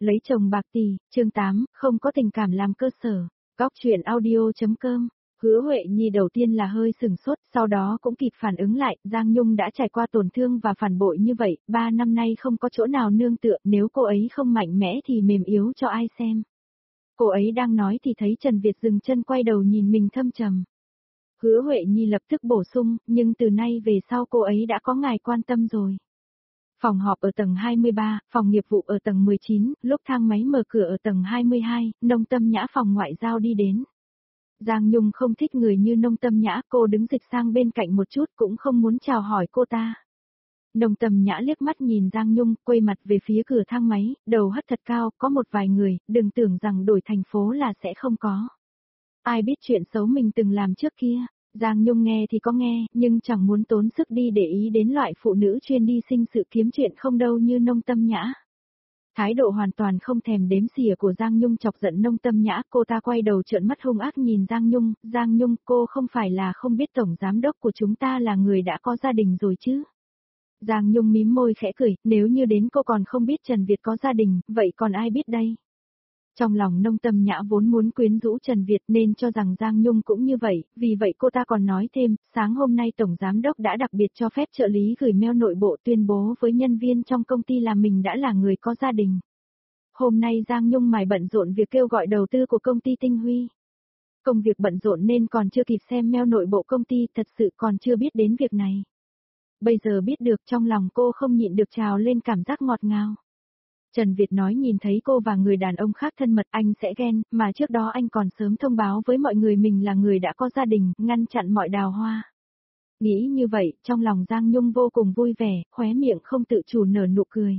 Lấy chồng bạc tỷ, chương 8, không có tình cảm làm cơ sở. Góc truyện audio.com. Hứa Huệ Nhi đầu tiên là hơi sừng sốt, sau đó cũng kịp phản ứng lại, Giang Nhung đã trải qua tổn thương và phản bội như vậy, 3 năm nay không có chỗ nào nương tựa, nếu cô ấy không mạnh mẽ thì mềm yếu cho ai xem. Cô ấy đang nói thì thấy Trần Việt dừng chân quay đầu nhìn mình thâm trầm. Hứa Huệ Nhi lập tức bổ sung, nhưng từ nay về sau cô ấy đã có ngài quan tâm rồi. Phòng họp ở tầng 23, phòng nghiệp vụ ở tầng 19, lúc thang máy mở cửa ở tầng 22, Nông Tâm Nhã phòng ngoại giao đi đến. Giang Nhung không thích người như Nông Tâm Nhã, cô đứng dịch sang bên cạnh một chút cũng không muốn chào hỏi cô ta. Nông Tâm Nhã liếc mắt nhìn Giang Nhung, quay mặt về phía cửa thang máy, đầu hất thật cao, có một vài người, đừng tưởng rằng đổi thành phố là sẽ không có. Ai biết chuyện xấu mình từng làm trước kia. Giang Nhung nghe thì có nghe, nhưng chẳng muốn tốn sức đi để ý đến loại phụ nữ chuyên đi sinh sự kiếm chuyện không đâu như Nông Tâm Nhã. Thái độ hoàn toàn không thèm đếm xỉa của Giang Nhung chọc giận Nông Tâm Nhã, cô ta quay đầu trợn mắt hung ác nhìn Giang Nhung, cô không phải là không biết tổng giám đốc của chúng ta là người đã có gia đình rồi chứ. Giang Nhung mím môi khẽ cười, nếu như đến cô còn không biết Trần Việt có gia đình, vậy còn ai biết đây? Trong lòng Nông Tâm Nhã vốn muốn quyến rũ Trần Việt nên cho rằng Giang Nhung cũng như vậy, vì vậy cô ta còn nói thêm, sáng hôm nay Tổng Giám Đốc đã đặc biệt cho phép trợ lý gửi mail nội bộ tuyên bố với nhân viên trong công ty là mình đã là người có gia đình. Hôm nay Giang Nhung mải bận rộn việc kêu gọi đầu tư của công ty Tinh Huy. Công việc bận rộn nên còn chưa kịp xem mail nội bộ công ty, thật sự còn chưa biết đến việc này. Bây giờ biết được trong lòng cô không nhịn được trào lên cảm giác ngọt ngào. Trần Việt nói nhìn thấy cô và người đàn ông khác thân mật anh sẽ ghen, mà trước đó anh còn sớm thông báo với mọi người mình là người đã có gia đình, ngăn chặn mọi đào hoa. Nghĩ như vậy, trong lòng Giang Nhung vô cùng vui vẻ, khóe miệng không tự chủ nở nụ cười.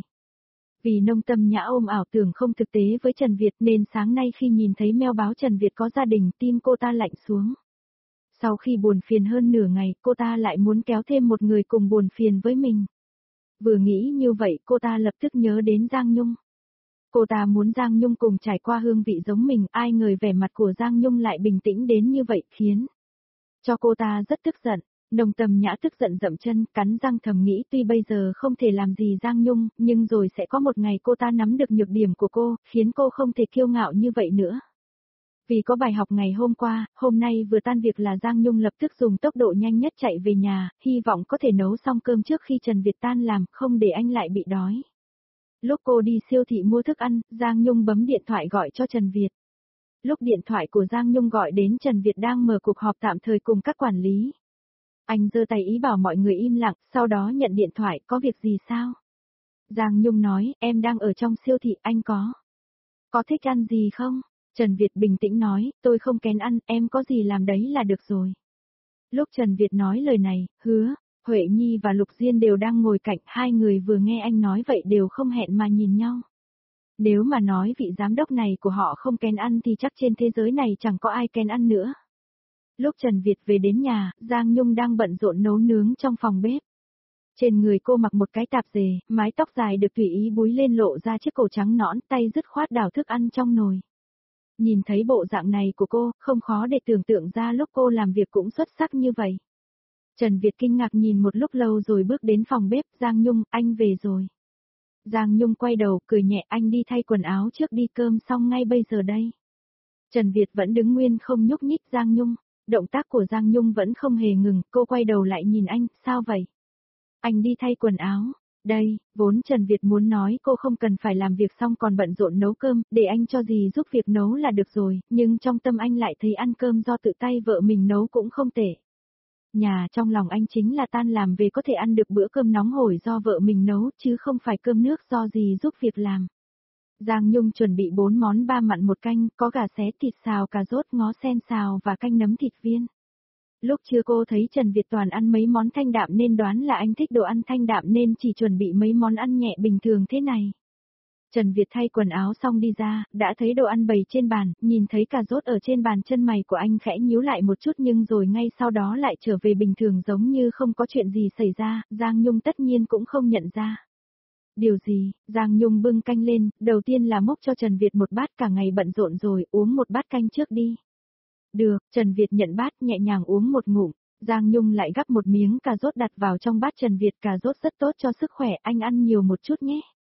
Vì Nông Tâm Nhã ôm ảo tưởng không thực tế với Trần Việt nên sáng nay khi nhìn thấy mail báo Trần Việt có gia đình, tim cô ta lạnh xuống. Sau khi buồn phiền hơn nửa ngày, cô ta lại muốn kéo thêm một người cùng buồn phiền với mình. Vừa nghĩ như vậy cô ta lập tức nhớ đến Giang Nhung. Cô ta muốn Giang Nhung cùng trải qua hương vị giống mình, ai ngờ vẻ mặt của Giang Nhung lại bình tĩnh đến như vậy khiến cho cô ta rất tức giận. Nông Tâm Nhã tức giận dậm chân, cắn răng thầm nghĩ tuy bây giờ không thể làm gì Giang Nhung, nhưng rồi sẽ có một ngày cô ta nắm được nhược điểm của cô, khiến cô không thể kiêu ngạo như vậy nữa. Vì có bài học ngày hôm qua, hôm nay vừa tan việc là Giang Nhung lập tức dùng tốc độ nhanh nhất chạy về nhà, hy vọng có thể nấu xong cơm trước khi Trần Việt tan làm, không để anh lại bị đói. Lúc cô đi siêu thị mua thức ăn, Giang Nhung bấm điện thoại gọi cho Trần Việt. Lúc điện thoại của Giang Nhung gọi đến Trần Việt đang mở cuộc họp tạm thời cùng các quản lý. Anh giơ tay ý bảo mọi người im lặng, sau đó nhận điện thoại, có việc gì sao? Giang Nhung nói, em đang ở trong siêu thị, anh có thích ăn gì không? Trần Việt bình tĩnh nói, tôi không kén ăn, em có gì làm đấy là được rồi. Lúc Trần Việt nói lời này, Hứa Huệ Nhi và Lục Diên đều đang ngồi cạnh, hai người vừa nghe anh nói vậy đều không hẹn mà nhìn nhau. Nếu mà nói vị giám đốc này của họ không kén ăn thì chắc trên thế giới này chẳng có ai kén ăn nữa. Lúc Trần Việt về đến nhà, Giang Nhung đang bận rộn nấu nướng trong phòng bếp. Trên người cô mặc một cái tạp dề, mái tóc dài được tùy ý búi lên lộ ra chiếc cổ trắng nõn, tay dứt khoát đảo thức ăn trong nồi. Nhìn thấy bộ dạng này của cô, không khó để tưởng tượng ra lúc cô làm việc cũng xuất sắc như vậy. Trần Việt kinh ngạc nhìn một lúc lâu rồi bước đến phòng bếp, Giang Nhung, anh về rồi. Giang Nhung quay đầu, cười nhẹ, anh đi thay quần áo trước đi, cơm xong ngay bây giờ đây. Trần Việt vẫn đứng nguyên không nhúc nhích. Giang Nhung, động tác của Giang Nhung vẫn không hề ngừng, cô quay đầu lại nhìn anh, sao vậy? Anh đi thay quần áo. Đây, vốn Trần Việt muốn nói cô không cần phải làm việc xong còn bận rộn nấu cơm, để anh cho gì giúp việc nấu là được rồi, nhưng trong tâm anh lại thấy ăn cơm do tự tay vợ mình nấu cũng không tệ. Nhà trong lòng anh chính là tan làm về có thể ăn được bữa cơm nóng hổi do vợ mình nấu, chứ không phải cơm nước do gì giúp việc làm. Giang Nhung chuẩn bị 4 món 3 mặn 1 canh, có gà xé, thịt xào, cà rốt, ngó sen xào và canh nấm thịt viên. Lúc trưa cô thấy Trần Việt toàn ăn mấy món thanh đạm nên đoán là anh thích đồ ăn thanh đạm nên chỉ chuẩn bị mấy món ăn nhẹ bình thường thế này. Trần Việt thay quần áo xong đi ra, đã thấy đồ ăn bày trên bàn, nhìn thấy cà rốt ở trên bàn, chân mày của anh khẽ nhíu lại một chút nhưng rồi ngay sau đó lại trở về bình thường giống như không có chuyện gì xảy ra, Giang Nhung tất nhiên cũng không nhận ra. Điều gì? Giang Nhung bưng canh lên, đầu tiên là múc cho Trần Việt một bát, cả ngày bận rộn rồi, uống một bát canh trước đi. Được, Trần Việt nhận bát nhẹ nhàng uống một ngụm, Giang Nhung lại gắp một miếng cà rốt đặt vào trong bát Trần Việt, cà rốt rất tốt cho sức khỏe, anh ăn nhiều một chút nhé.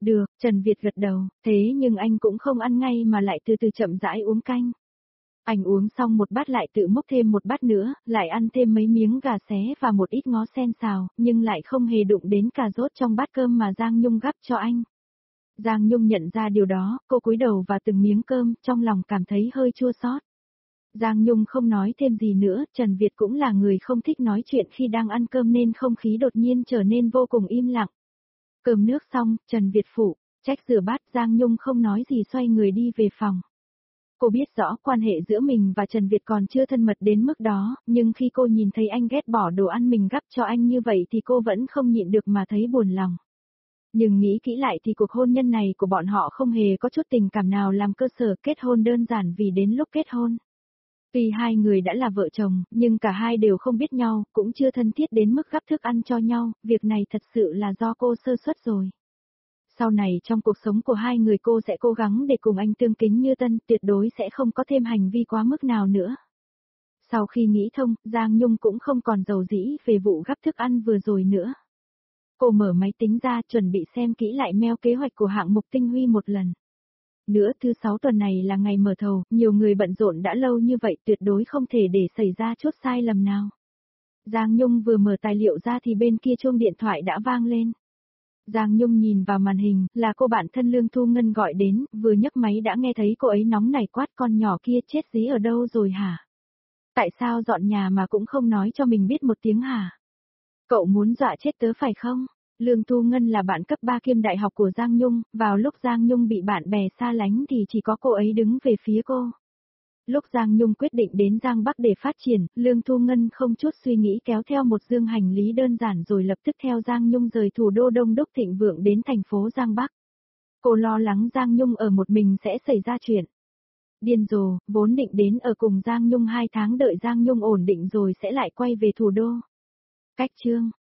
Được, Trần Việt gật đầu, thế nhưng anh cũng không ăn ngay mà lại từ từ chậm rãi uống canh. Anh uống xong một bát lại tự múc thêm một bát nữa, lại ăn thêm mấy miếng gà xé và một ít ngó sen xào, nhưng lại không hề đụng đến cà rốt trong bát cơm mà Giang Nhung gắp cho anh. Giang Nhung nhận ra điều đó, cô cúi đầu vào từng miếng cơm, trong lòng cảm thấy hơi chua xót. Giang Nhung không nói thêm gì nữa, Trần Việt cũng là người không thích nói chuyện khi đang ăn cơm nên không khí đột nhiên trở nên vô cùng im lặng. Cơm nước xong, Trần Việt phụ trách rửa bát, Giang Nhung không nói gì xoay người đi về phòng. Cô biết rõ quan hệ giữa mình và Trần Việt còn chưa thân mật đến mức đó, nhưng khi cô nhìn thấy anh ghét bỏ đồ ăn mình gắp cho anh như vậy thì cô vẫn không nhịn được mà thấy buồn lòng. Nhưng nghĩ kỹ lại thì cuộc hôn nhân này của bọn họ không hề có chút tình cảm nào làm cơ sở, kết hôn đơn giản vì đến lúc kết hôn. Tuy hai người đã là vợ chồng, nhưng cả hai đều không biết nhau, cũng chưa thân thiết đến mức gắp thức ăn cho nhau, việc này thật sự là do cô sơ suất rồi. Sau này trong cuộc sống của hai người cô sẽ cố gắng để cùng anh tương kính như tân, tuyệt đối sẽ không có thêm hành vi quá mức nào nữa. Sau khi nghĩ thông, Giang Nhung cũng không còn dầu dĩ về vụ gắp thức ăn vừa rồi nữa. Cô mở máy tính ra chuẩn bị xem kỹ lại mail kế hoạch của hạng mục tinh huy một lần. Nữa thứ 6 tuần này là ngày mở thầu, nhiều người bận rộn đã lâu như vậy tuyệt đối không thể để xảy ra chút sai lầm nào. Giang Nhung vừa mở tài liệu ra thì bên kia chuông điện thoại đã vang lên. Giang Nhung nhìn vào màn hình, là cô bạn thân Lương Thu Ngân gọi đến, vừa nhấc máy đã nghe thấy cô ấy nóng nảy quát con nhỏ kia chết dí ở đâu rồi hả? Tại sao dọn nhà mà cũng không nói cho mình biết một tiếng hả? Cậu muốn dọa chết tớ phải không? Lương Thu Ngân là bạn cấp 3 kiêm đại học của Giang Nhung, vào lúc Giang Nhung bị bạn bè xa lánh thì chỉ có cô ấy đứng về phía cô. Lúc Giang Nhung quyết định đến Giang Bắc để phát triển, Lương Thu Ngân không chút suy nghĩ kéo theo một dương hành lý đơn giản rồi lập tức theo Giang Nhung rời thủ đô đông đúc thịnh vượng đến thành phố Giang Bắc. Cô lo lắng Giang Nhung ở một mình sẽ xảy ra chuyện. Điên rồ, vốn định đến ở cùng Giang Nhung 2 tháng đợi Giang Nhung ổn định rồi sẽ lại quay về thủ đô. Cách chương